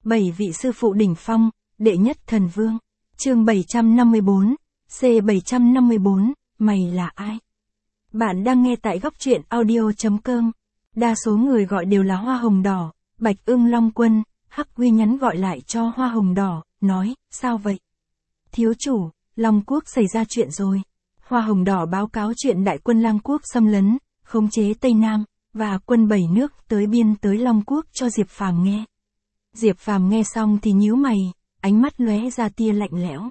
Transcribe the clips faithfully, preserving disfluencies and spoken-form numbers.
bảy vị sư phụ đỉnh phong, đệ nhất thần vương. Chương bảy trăm năm mươi tư, C bảy trăm năm mươi tư, mày là ai? Bạn đang nghe tại góc truyện audio chấm com. Đa số người gọi đều là Hoa Hồng Đỏ, Bạch Ưng Long Quân, Hắc Quy nhắn gọi lại cho Hoa Hồng Đỏ, nói, sao vậy? Thiếu chủ, Long Quốc xảy ra chuyện rồi. Hoa Hồng Đỏ báo cáo chuyện đại quân Lang Quốc xâm lấn, khống chế Tây Nam, và quân bảy nước tới biên tới Long Quốc cho Diệp Phàm nghe. Diệp Phàm nghe xong thì nhíu mày, ánh mắt lóe ra tia lạnh lẽo.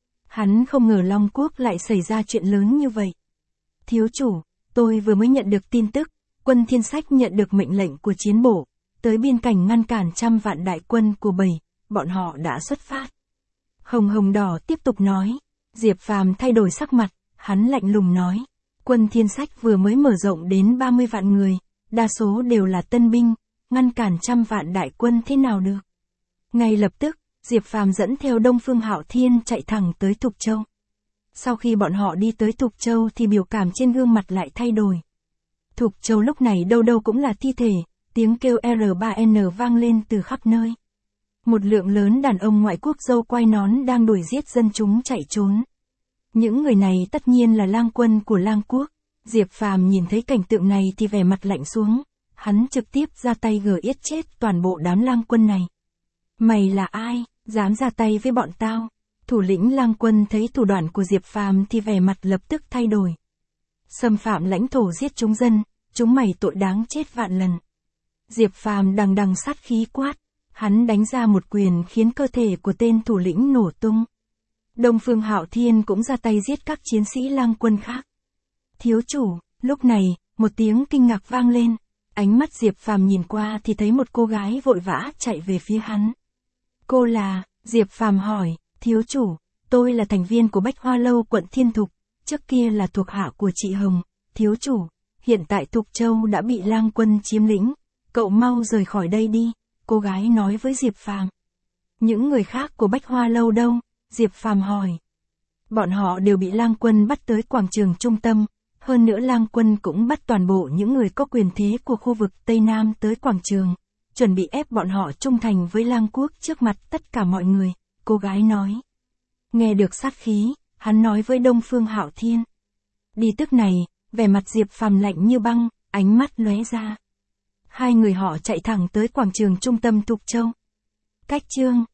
Hắn không ngờ Long Quốc lại xảy ra chuyện lớn như vậy. Thiếu chủ, tôi vừa mới nhận được tin tức, quân Thiên Sách nhận được mệnh lệnh của chiến bộ, tới biên cảnh ngăn cản trăm vạn đại quân của Bảy, bọn họ đã xuất phát. Hồng Hồng Đỏ tiếp tục nói. Diệp Phàm thay đổi sắc mặt, hắn lạnh lùng nói. Quân Thiên Sách vừa mới mở rộng đến ba mươi vạn người, đa số đều là tân binh, ngăn cản trăm vạn đại quân thế nào được. Ngay lập tức, Diệp Phàm dẫn theo Đông Phương Hạo Thiên chạy thẳng tới Thục Châu. Sau khi bọn họ đi tới Thục Châu thì biểu cảm trên gương mặt lại thay đổi. Thục Châu lúc này đâu đâu cũng là thi thể, tiếng kêu R ba N vang lên từ khắp nơi. Một lượng lớn đàn ông ngoại quốc râu quai nón đang đuổi giết dân chúng chạy trốn. Những người này tất nhiên là lang quân của Lang Quốc. Diệp Phàm nhìn thấy cảnh tượng này thì vẻ mặt lạnh xuống, hắn trực tiếp ra tay gờ yết chết toàn bộ đám lang quân này. Mày là ai, dám ra tay với bọn tao? Thủ lĩnh lang quân thấy thủ đoạn của Diệp Phàm thì vẻ mặt lập tức thay đổi. Xâm phạm lãnh thổ giết chúng dân, chúng mày tội đáng chết vạn lần. Diệp Phàm đằng đằng sát khí quát, hắn đánh ra một quyền khiến cơ thể của tên thủ lĩnh nổ tung. Đông Phương Hạo Thiên cũng ra tay giết các chiến sĩ lang quân khác. Thiếu chủ, lúc này, một tiếng kinh ngạc vang lên, ánh mắt Diệp Phàm nhìn qua thì thấy một cô gái vội vã chạy về phía hắn. Cô là, Diệp Phàm hỏi, thiếu chủ, tôi là thành viên của Bách Hoa Lâu quận Thiên Thục, trước kia là thuộc hạ của chị Hồng, thiếu chủ, hiện tại Thục Châu đã bị lang quân chiếm lĩnh, cậu mau rời khỏi đây đi, cô gái nói với Diệp Phàm. Những người khác của Bách Hoa Lâu đâu? Diệp Phàm hỏi. Bọn họ đều bị lang quân bắt tới quảng trường trung tâm, hơn nữa lang quân cũng bắt toàn bộ những người có quyền thế của khu vực Tây Nam tới quảng trường, chuẩn bị ép bọn họ trung thành với Lang Quốc trước mặt tất cả mọi người, cô gái nói. Nghe được sát khí, hắn nói với Đông Phương Hạo Thiên. Đi tức này, vẻ mặt Diệp Phàm lạnh như băng, ánh mắt lóe ra. Hai người họ chạy thẳng tới quảng trường trung tâm Thục Châu. Cách chương